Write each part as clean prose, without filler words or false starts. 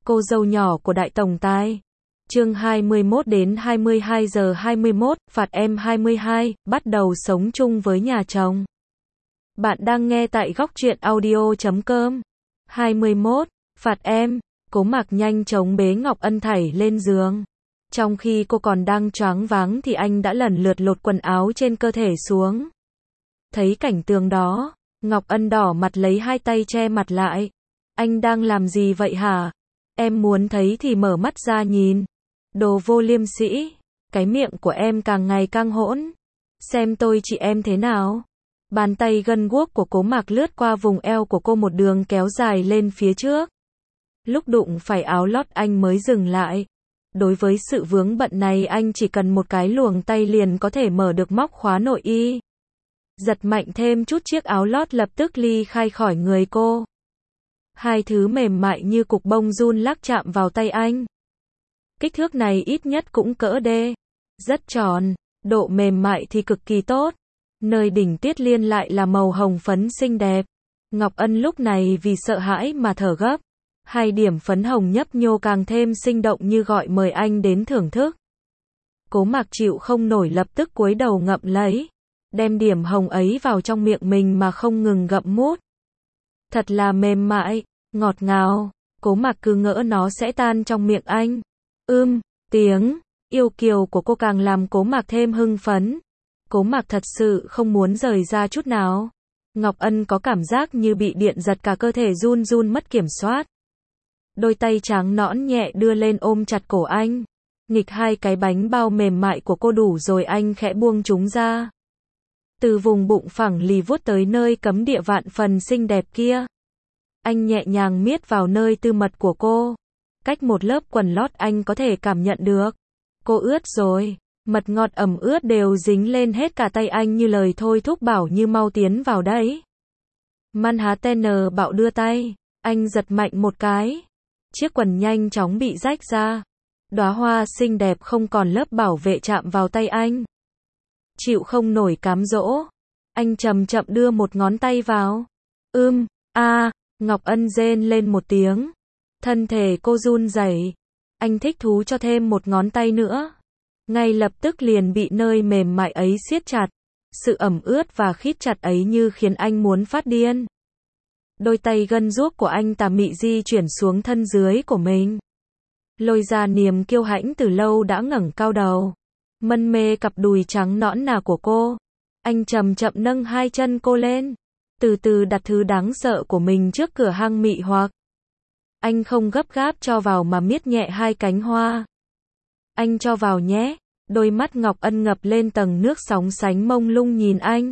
cô dâu nhỏ của đại tổng tài. Chương 21 đến 22 giờ 21, phạt em 22, bắt đầu sống chung với nhà chồng. Bạn đang nghe tại góc truyện audio.com. 21, phạt em. Cố Mạc nhanh chóng bế Ngọc Ân thảy lên giường. Trong khi cô còn đang choáng váng thì anh đã lần lượt lột quần áo trên cơ thể xuống. Thấy cảnh tượng đó, Ngọc Ân đỏ mặt lấy hai tay che mặt lại. Anh đang làm gì vậy hả? Em muốn thấy thì mở mắt ra nhìn. Đồ vô liêm sĩ, cái miệng của em càng ngày càng hỗn. Xem tôi chị em thế nào. Bàn tay gân guốc của Cố Mạc lướt qua vùng eo của cô một đường kéo dài lên phía trước. Lúc đụng phải áo lót anh mới dừng lại. Đối với sự vướng bận này anh chỉ cần một cái luồng tay liền có thể mở được móc khóa nội y. Giật mạnh thêm chút chiếc áo lót lập tức ly khai khỏi người cô. Hai thứ mềm mại như cục bông run lắc chạm vào tay anh. Kích thước này ít nhất cũng cỡ D. Rất tròn, độ mềm mại thì cực kỳ tốt. Nơi đỉnh tiết liên lại là màu hồng phấn xinh đẹp. Ngọc Ân lúc này vì sợ hãi mà thở gấp. Hai điểm phấn hồng nhấp nhô càng thêm sinh động như gọi mời anh đến thưởng thức. Cố Mạc chịu không nổi lập tức cúi đầu ngậm lấy. Đem điểm hồng ấy vào trong miệng mình mà không ngừng gặm mút. Thật là mềm mại, ngọt ngào. Cố Mạc cứ ngỡ nó sẽ tan trong miệng anh. Tiếng yêu kiều của cô càng làm Cố Mạc thêm hưng phấn. Cố Mạc thật sự không muốn rời ra chút nào. Ngọc Ân có cảm giác như bị điện giật cả cơ thể run run mất kiểm soát. Đôi tay trắng nõn nhẹ đưa lên ôm chặt cổ anh. Nghịch hai cái bánh bao mềm mại của cô đủ rồi anh khẽ buông chúng ra. Từ vùng bụng phẳng lì vuốt tới nơi cấm địa vạn phần xinh đẹp kia. Anh nhẹ nhàng miết vào nơi tư mật của cô. Cách một lớp quần lót anh có thể cảm nhận được. Cô ướt rồi. Mật ngọt ẩm ướt đều dính lên hết cả tay anh như lời thôi thúc bảo như mau tiến vào đấy. Manhattan bạo đưa tay. Anh giật mạnh một cái. Chiếc quần nhanh chóng bị rách ra. Đóa hoa xinh đẹp không còn lớp bảo vệ chạm vào tay anh. Chịu không nổi cám dỗ. Anh chậm chậm đưa một ngón tay vào. Ngọc Ân rên lên một tiếng. Thân thể cô run rẩy. Anh thích thú cho thêm một ngón tay nữa. Ngay lập tức liền bị nơi mềm mại ấy siết chặt. Sự ẩm ướt và khít chặt ấy như khiến anh muốn phát điên. Đôi tay gân guốc của anh tà mị di chuyển xuống thân dưới của mình. Lôi ra niềm kiêu hãnh từ lâu đã ngẩng cao đầu. Mân mê cặp đùi trắng nõn nà của cô. Anh chậm chậm nâng hai chân cô lên. Từ từ đặt thứ đáng sợ của mình trước cửa hang mị hoặc. Anh không gấp gáp cho vào mà miết nhẹ hai cánh hoa. Anh cho vào nhé. Đôi mắt Ngọc Ân ngập lên tầng nước sóng sánh mông lung nhìn anh.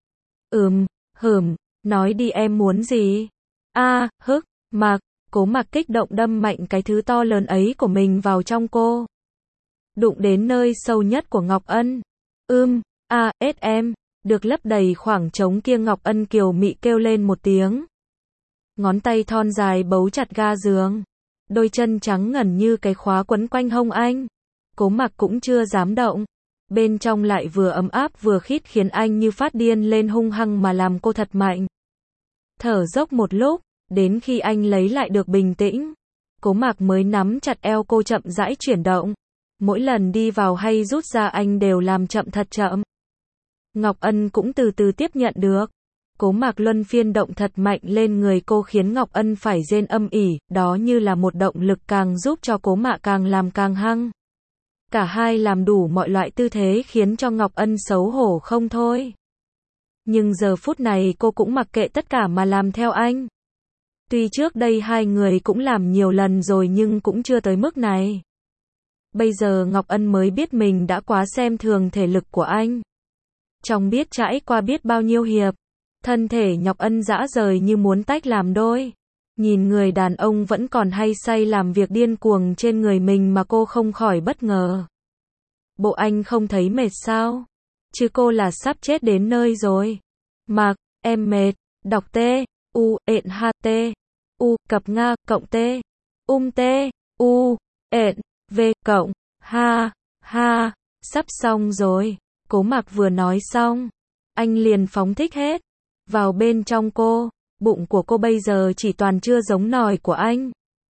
Nói đi em muốn gì? Mạc. Cố Mạc kích động đâm mạnh cái thứ to lớn ấy của mình vào trong cô. Đụng đến nơi sâu nhất của Ngọc Ân. Em. Được lấp đầy khoảng trống kia Ngọc Ân kiều mị kêu lên một tiếng. Ngón tay thon dài bấu chặt ga giường. Đôi chân trắng ngần như cái khóa quấn quanh hông anh. Cố Mạc cũng chưa dám động. Bên trong lại vừa ấm áp vừa khít khiến anh như phát điên lên hung hăng mà làm cô thật mạnh. Thở dốc một lúc, đến khi anh lấy lại được bình tĩnh. Cố Mạc mới nắm chặt eo cô chậm rãi chuyển động. Mỗi lần đi vào hay rút ra anh đều làm chậm thật chậm. Ngọc Ân cũng từ từ tiếp nhận được. Cố Mạc luân phiên động thật mạnh lên người cô khiến Ngọc Ân phải rên âm ỉ, đó như là một động lực càng giúp cho Cố Mạc càng làm càng hăng. Cả hai làm đủ mọi loại tư thế khiến cho Ngọc Ân xấu hổ không thôi. Nhưng giờ phút này cô cũng mặc kệ tất cả mà làm theo anh. Tuy trước đây hai người cũng làm nhiều lần rồi nhưng cũng chưa tới mức này. Bây giờ Ngọc Ân mới biết mình đã quá xem thường thể lực của anh. Trong biết trải qua biết bao nhiêu hiệp, thân thể Ngọc Ân rã rời như muốn tách làm đôi. Nhìn người đàn ông vẫn còn hay say làm việc điên cuồng trên người mình mà cô không khỏi bất ngờ. Bộ anh không thấy mệt sao? Chứ cô là sắp chết đến nơi rồi. Mạc, em mệt. Đọc T, U, ện H T, U, cặp Nga, cộng T, T, U, ện, V, cộng, ha, sắp xong rồi. Cố Mạc vừa nói xong, anh liền phóng thích hết vào bên trong cô. Bụng của cô bây giờ chỉ toàn chưa giống nòi của anh.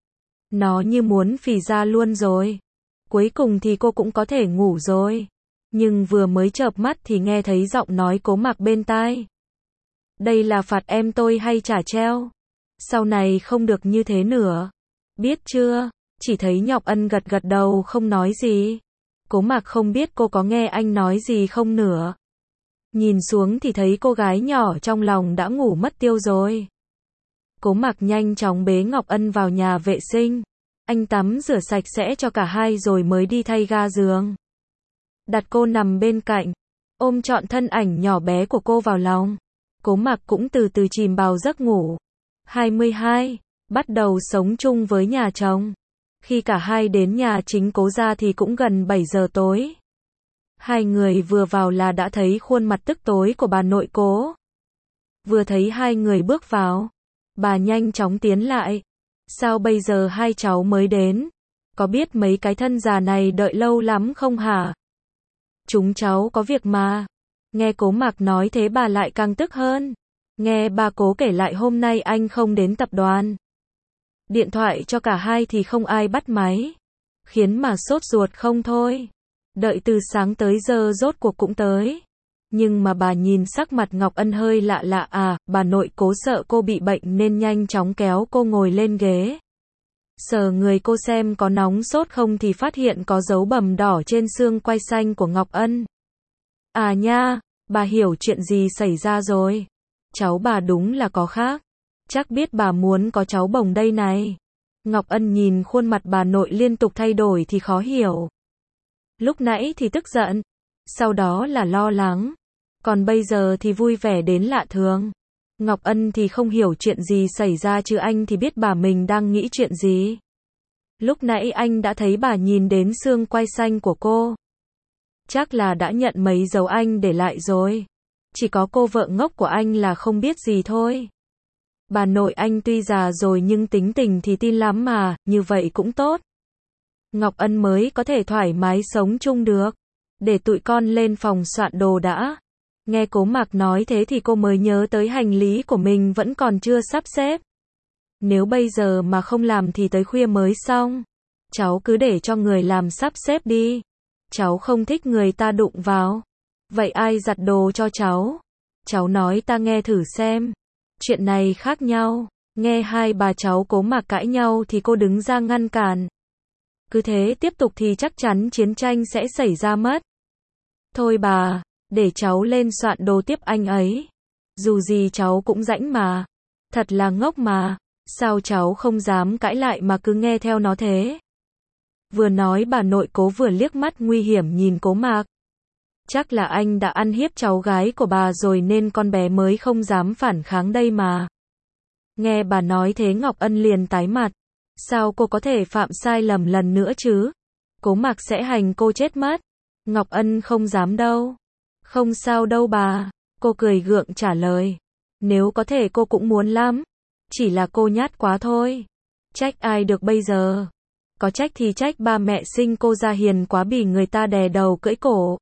Nó như muốn phì ra luôn rồi. Cuối cùng thì cô cũng có thể ngủ rồi. Nhưng vừa mới chợp mắt thì nghe thấy giọng nói Cố Mặc bên tai. Đây là phạt em tôi hay trả treo? Sau này không được như thế nữa. Biết chưa? Chỉ thấy Ngọc Ân gật gật đầu không nói gì. Cố Mặc không biết cô có nghe anh nói gì không nữa. Nhìn xuống thì thấy cô gái nhỏ trong lòng đã ngủ mất tiêu rồi. Cố Mặc nhanh chóng bế Ngọc Ân vào nhà vệ sinh. Anh tắm rửa sạch sẽ cho cả hai rồi mới đi thay ga giường. Đặt cô nằm bên cạnh, ôm trọn thân ảnh nhỏ bé của cô vào lòng. Cố Mặc cũng từ từ chìm vào giấc ngủ. 22. Bắt đầu sống chung với nhà chồng. Khi cả hai đến nhà chính Cố gia thì cũng gần 7 giờ tối. Hai người vừa vào là đã thấy khuôn mặt tức tối của bà nội Cố. Vừa thấy hai người bước vào, bà nhanh chóng tiến lại. Sao bây giờ hai cháu mới đến? Có biết mấy cái thân già này đợi lâu lắm không hả? Chúng cháu có việc mà. Nghe Cố Mặc nói thế bà lại càng tức hơn. Nghe bà Cố kể lại hôm nay anh không đến tập đoàn. Điện thoại cho cả hai thì không ai bắt máy. Khiến mà sốt ruột không thôi. Đợi từ sáng tới giờ rốt cuộc cũng tới. Nhưng mà bà nhìn sắc mặt Ngọc Ân hơi lạ lạ à, bà nội Cố sợ cô bị bệnh nên nhanh chóng kéo cô ngồi lên ghế. Sờ người cô xem có nóng sốt không thì phát hiện có dấu bầm đỏ trên xương quai xanh của Ngọc Ân. À nha, bà hiểu chuyện gì xảy ra rồi. Cháu bà đúng là có khác. Chắc biết bà muốn có cháu bồng đây này. Ngọc Ân nhìn khuôn mặt bà nội liên tục thay đổi thì khó hiểu. Lúc nãy thì tức giận, sau đó là lo lắng, còn bây giờ thì vui vẻ đến lạ thường. Ngọc Ân thì không hiểu chuyện gì xảy ra chứ anh thì biết bà mình đang nghĩ chuyện gì. Lúc nãy anh đã thấy bà nhìn đến xương quai xanh của cô. Chắc là đã nhận mấy dấu anh để lại rồi. Chỉ có cô vợ ngốc của anh là không biết gì thôi. Bà nội anh tuy già rồi nhưng tính tình thì tin lắm mà, như vậy cũng tốt. Ngọc Ân mới có thể thoải mái sống chung được. Để tụi con lên phòng soạn đồ đã. Nghe Cố Mặc nói thế thì cô mới nhớ tới hành lý của mình vẫn còn chưa sắp xếp. Nếu bây giờ mà không làm thì tới khuya mới xong. Cháu cứ để cho người làm sắp xếp đi. Cháu không thích người ta đụng vào. Vậy ai giặt đồ cho cháu? Cháu nói ta nghe thử xem. Chuyện này khác nhau. Nghe hai bà cháu Cố Mặc cãi nhau thì cô đứng ra ngăn cản. Cứ thế tiếp tục thì chắc chắn chiến tranh sẽ xảy ra mất. Thôi bà, để cháu lên soạn đồ tiếp anh ấy. Dù gì cháu cũng rãnh mà. Thật là ngốc mà. Sao cháu không dám cãi lại mà cứ nghe theo nó thế? Vừa nói bà nội Cố vừa liếc mắt nguy hiểm nhìn Cố Mặc. Chắc là anh đã ăn hiếp cháu gái của bà rồi nên con bé mới không dám phản kháng đây mà. Nghe bà nói thế Ngọc Ân liền tái mặt. Sao cô có thể phạm sai lầm lần nữa chứ? Cố Mặc sẽ hành cô chết mất. Ngọc Ân không dám đâu. Không sao đâu bà. Cô cười gượng trả lời. Nếu có thể cô cũng muốn lắm. Chỉ là cô nhát quá thôi. Trách ai được bây giờ? Có trách thì trách ba mẹ sinh cô ra hiền quá bị người ta đè đầu cưỡi cổ.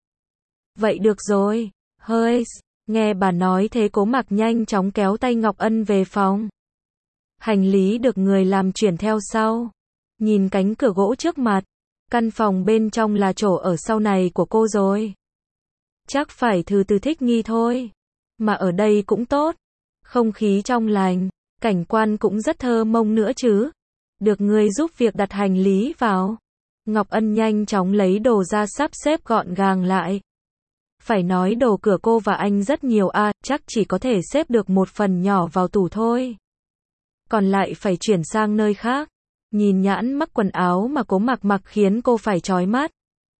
Vậy được rồi. Hơi. Nghe bà nói thế Cố Mặc nhanh chóng kéo tay Ngọc Ân về phòng. Hành lý được người làm chuyển theo sau. Nhìn cánh cửa gỗ trước mặt. Căn phòng bên trong là chỗ ở sau này của cô rồi. Chắc phải từ từ thích nghi thôi. Mà ở đây cũng tốt. Không khí trong lành. Cảnh quan cũng rất thơ mộng nữa chứ. Được người giúp việc đặt hành lý vào. Ngọc Ân nhanh chóng lấy đồ ra sắp xếp gọn gàng lại. Phải nói đồ cửa cô và anh rất nhiều à, chắc chỉ có thể xếp được một phần nhỏ vào tủ thôi. Còn lại phải chuyển sang nơi khác. Nhìn nhãn mác quần áo mà Cố Mặc mặc khiến cô phải chói mắt.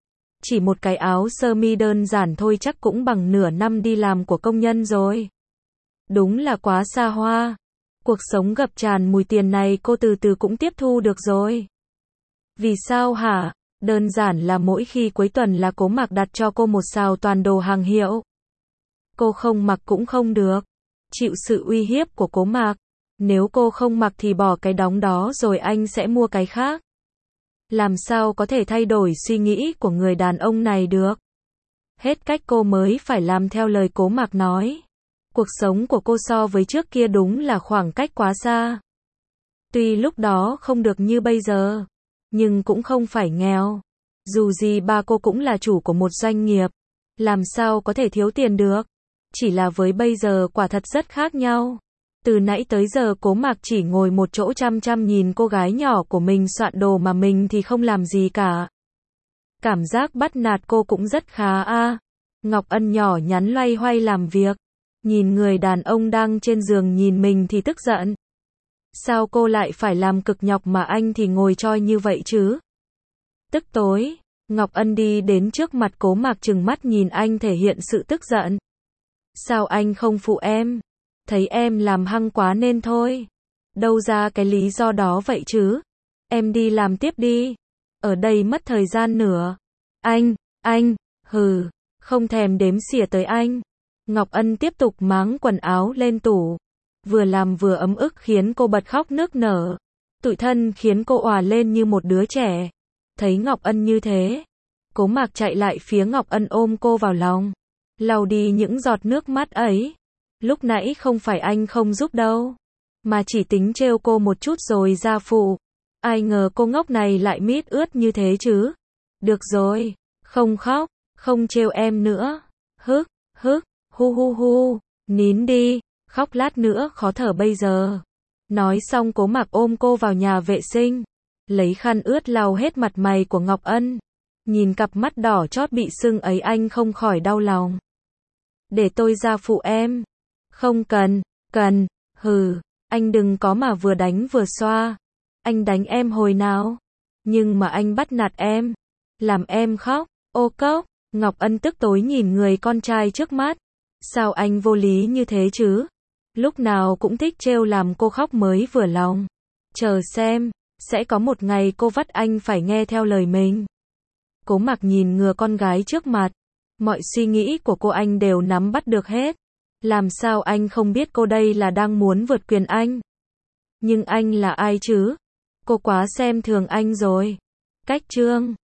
Chỉ một cái áo sơ mi đơn giản thôi chắc cũng bằng nửa năm đi làm của công nhân rồi. Đúng là quá xa hoa. Cuộc sống ngập tràn mùi tiền này cô từ từ cũng tiếp thu được rồi. Vì sao hả? Đơn giản là mỗi khi cuối tuần là Cố Mặc đặt cho cô một sào toàn đồ hàng hiệu. Cô không mặc cũng không được. Chịu sự uy hiếp của Cố Mặc. Nếu cô không mặc thì bỏ cái đóng đó rồi anh sẽ mua cái khác. Làm sao có thể thay đổi suy nghĩ của người đàn ông này được? Hết cách cô mới phải làm theo lời Cố Mặc nói. Cuộc sống của cô so với trước kia đúng là khoảng cách quá xa. Tuy lúc đó không được như bây giờ, nhưng cũng không phải nghèo. Dù gì ba cô cũng là chủ của một doanh nghiệp, làm sao có thể thiếu tiền được. Chỉ là với bây giờ quả thật rất khác nhau. Từ nãy tới giờ Cố Mạc chỉ ngồi một chỗ chăm chăm nhìn cô gái nhỏ của mình soạn đồ mà mình thì không làm gì cả. Cảm giác bắt nạt cô cũng rất khá a. Ngọc Ân nhỏ nhắn loay hoay làm việc, nhìn người đàn ông đang trên giường nhìn mình thì tức giận. Sao cô lại phải làm cực nhọc mà anh thì ngồi choi như vậy chứ? Tức tối, Ngọc Ân đi đến trước mặt Cố Mạc trừng mắt nhìn anh thể hiện sự tức giận. Sao anh không phụ em? Thấy em làm hăng quá nên thôi. Đâu ra cái lý do đó vậy chứ? Em đi làm tiếp đi. Ở đây mất thời gian nữa. Anh, hừ, không thèm đếm xỉa tới anh. Ngọc Ân tiếp tục máng quần áo lên tủ. Vừa làm vừa ấm ức khiến cô bật khóc nức nở. Tủi thân khiến cô òa lên như một đứa trẻ. Thấy Ngọc Ân như thế, Cố Mạc chạy lại phía Ngọc Ân ôm cô vào lòng, lau đi những giọt nước mắt ấy. Lúc nãy không phải anh không giúp đâu, mà chỉ tính trêu cô một chút rồi ra phụ. Ai ngờ cô ngốc này lại mít ướt như thế chứ. Được rồi, không khóc, không trêu em nữa. Hức, hu hu hu, nín đi, khóc lát nữa khó thở bây giờ. Nói xong Cố Mạc ôm cô vào nhà vệ sinh, lấy khăn ướt lau hết mặt mày của Ngọc Ân. Nhìn cặp mắt đỏ chót bị sưng ấy anh không khỏi đau lòng. Để tôi ra phụ em. Không cần, hừ, anh đừng có mà vừa đánh vừa xoa. Anh đánh em hồi nào? Nhưng mà anh bắt nạt em, làm em khóc. Ô cốc, Ngọc Ân tức tối nhìn người con trai trước mắt. Sao anh vô lý như thế chứ? Lúc nào cũng thích trêu làm cô khóc mới vừa lòng. Chờ xem, sẽ có một ngày cô vắt anh phải nghe theo lời mình. Cố Mạc nhìn ngừa con gái trước mặt. Mọi suy nghĩ của cô anh đều nắm bắt được hết. Làm sao anh không biết cô đây là đang muốn vượt quyền anh? Nhưng anh là ai chứ? Cô quá xem thường anh rồi. Cách chương